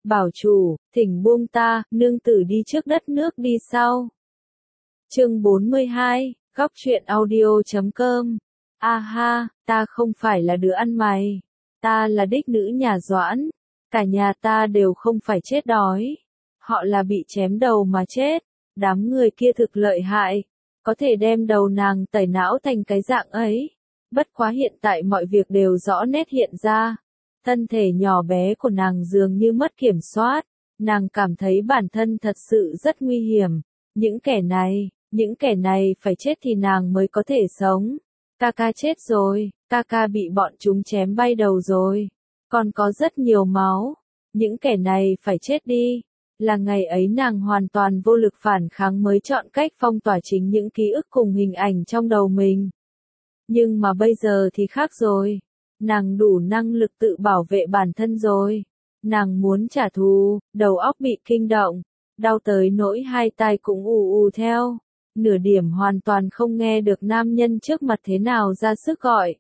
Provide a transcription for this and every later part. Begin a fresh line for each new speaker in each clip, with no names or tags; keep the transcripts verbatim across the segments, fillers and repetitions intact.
Bảo chủ, thỉnh buông ta, nương tử đi trước đất nước đi sau. Chương bốn mươi hai, góc truyện audio.com. A ha, ta không phải là đứa ăn mày. Ta là đích nữ nhà Doãn. Cả nhà ta đều không phải chết đói. Họ là bị chém đầu mà chết. Đám người kia thực lợi hại. Có thể đem đầu nàng tẩy não thành cái dạng ấy. Bất quá hiện tại mọi việc đều rõ nét hiện ra. Thân thể nhỏ bé của nàng dường như mất kiểm soát. Nàng cảm thấy bản thân thật sự rất nguy hiểm. Những kẻ này, những kẻ này phải chết thì nàng mới có thể sống. Kaka chết rồi, Kaka bị bọn chúng chém bay đầu rồi. Còn có rất nhiều máu. Những kẻ này phải chết đi. Là ngày ấy nàng hoàn toàn vô lực phản kháng mới chọn cách phong tỏa chính những ký ức cùng hình ảnh trong đầu mình. Nhưng mà bây giờ thì khác rồi. Nàng đủ năng lực tự bảo vệ bản thân rồi. Nàng muốn trả thù, đầu óc bị kinh động. Đau tới nỗi hai tai cũng ù ù theo. Nửa điểm hoàn toàn không nghe được nam nhân trước mặt thế nào ra sức gọi.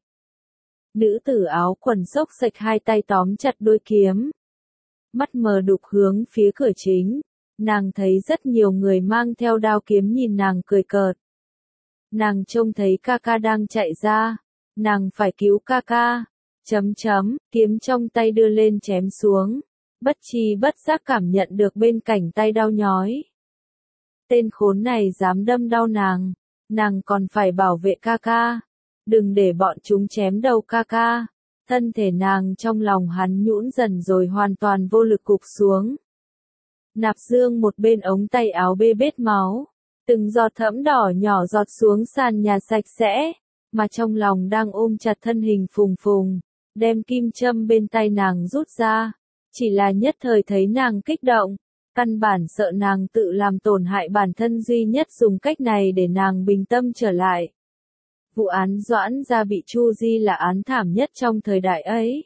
Nữ tử áo quần xốc xệch hai tay tóm chặt đôi kiếm. Mắt mờ đục hướng phía cửa chính. Nàng thấy rất nhiều người mang theo đao kiếm nhìn nàng cười cợt. Nàng trông thấy Kaka đang chạy ra. Nàng phải cứu Kaka. Chấm chấm, kiếm trong tay đưa lên chém xuống. Bất chi bất giác cảm nhận được bên cạnh tay đau nhói. Tên khốn này dám đâm đau nàng. Nàng còn phải bảo vệ Kaka. Đừng để bọn chúng chém đầu Kaka. Thân thể nàng trong lòng hắn nhũn dần rồi hoàn toàn vô lực gục xuống. Nạp Dương một bên ống tay áo bê bết máu. Từng giọt thẫm đỏ nhỏ giọt xuống sàn nhà sạch sẽ. Mà trong lòng đang ôm chặt thân hình Phùng Phùng. Đem kim châm bên tay nàng rút ra. Chỉ là nhất thời thấy nàng kích động. Căn bản sợ nàng tự làm tổn hại bản thân, duy nhất dùng cách này để nàng bình tâm trở lại. Vụ án Doãn gia bị Chu Di là án thảm nhất trong thời đại ấy.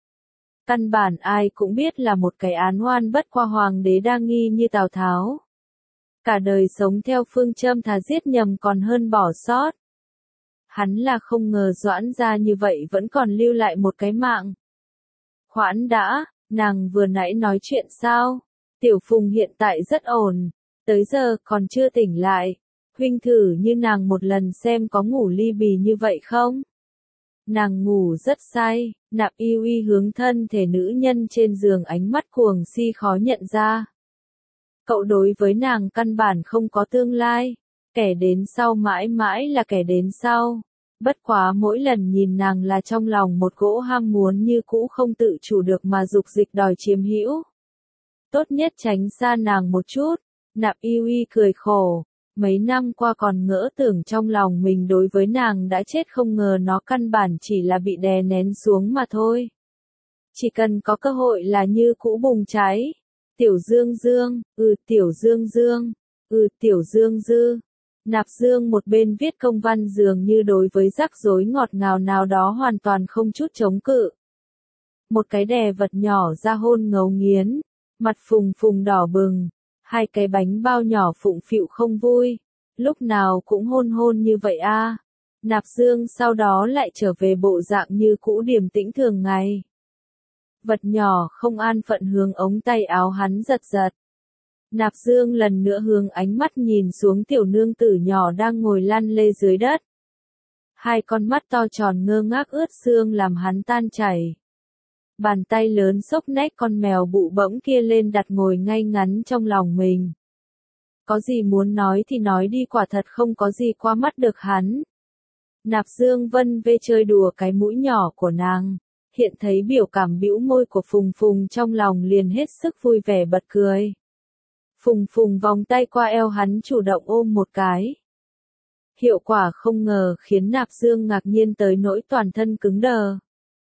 Căn bản ai cũng biết là một cái án oan bất qua hoàng đế đa nghi như Tào Tháo. Cả đời sống theo phương châm thà giết nhầm còn hơn bỏ sót. Hắn là không ngờ Doãn gia như vậy vẫn còn lưu lại một cái mạng. Khoãn đã, nàng vừa nãy nói chuyện sao? Tiểu Phùng hiện tại rất ổn, tới giờ còn chưa tỉnh lại. Huynh thử như nàng một lần xem có ngủ ly bì như vậy không? Nàng ngủ rất say. Nạp Y Uy hướng thân thể nữ nhân trên giường, ánh mắt cuồng si khó nhận ra. Cậu đối với nàng căn bản không có tương lai. Kẻ đến sau mãi mãi là kẻ đến sau. Bất quá mỗi lần nhìn nàng là trong lòng một cỗ ham muốn như cũ không tự chủ được mà dục dịch đòi chiếm hữu. Tốt nhất tránh xa nàng một chút. Nạp Y Uy cười khổ. Mấy năm qua còn ngỡ tưởng trong lòng mình đối với nàng đã chết, không ngờ nó căn bản chỉ là bị đè nén xuống mà thôi. Chỉ cần có cơ hội là như cũ bùng cháy. Tiểu Dương Dương, ừ Tiểu Dương Dương, ừ Tiểu Dương Dư. Nạp Dương một bên viết công văn dường như đối với rắc rối ngọt ngào nào đó hoàn toàn không chút chống cự. Một cái đè vật nhỏ ra hôn ngấu nghiến, mặt Phùng Phùng đỏ bừng, hai cái bánh bao nhỏ phụng phịu không vui, lúc nào cũng hôn hôn như vậy a. À. Nạp Dương sau đó lại trở về bộ dạng như cũ điềm tĩnh thường ngày. Vật nhỏ không an phận hướng ống tay áo hắn giật giật. Nạp Dương lần nữa hướng ánh mắt nhìn xuống tiểu nương tử nhỏ đang ngồi lăn lê dưới đất. Hai con mắt to tròn ngơ ngác ướt xương làm hắn tan chảy. Bàn tay lớn xốc nách con mèo bụ bẫm kia lên đặt ngồi ngay ngắn trong lòng mình. Có gì muốn nói thì nói đi, quả thật không có gì qua mắt được hắn. Nạp Dương vân vê chơi đùa cái mũi nhỏ của nàng. Hiện thấy biểu cảm bĩu môi của Phùng Phùng trong lòng liền hết sức vui vẻ bật cười. Phùng Phùng vòng tay qua eo hắn chủ động ôm một cái. Hiệu quả không ngờ khiến Nạp Dương ngạc nhiên tới nỗi toàn thân cứng đờ.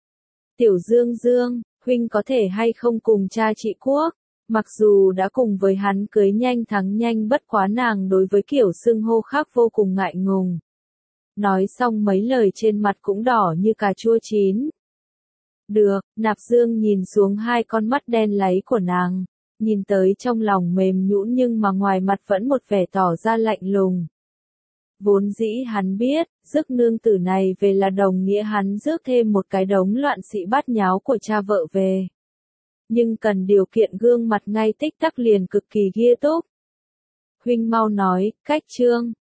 Tiểu Dương Dương, huynh có thể hay không cùng cha chị Quốc? Mặc dù đã cùng với hắn cưới nhanh thắng nhanh, bất quá nàng đối với kiểu xưng hô khác vô cùng ngại ngùng. Nói xong mấy lời trên mặt cũng đỏ như cà chua chín. Được, Nạp Dương nhìn xuống hai con mắt đen láy của nàng, nhìn tới trong lòng mềm nhũn nhưng mà ngoài mặt vẫn một vẻ tỏ ra lạnh lùng. Vốn dĩ hắn biết, rước nương tử này về là đồng nghĩa hắn rước thêm một cái đống loạn sĩ bát nháo của cha vợ về. nhưng cần điều kiện gương mặt ngay tích tắc liền cực kỳ ghê túc. Huynh mau nói, cách chương.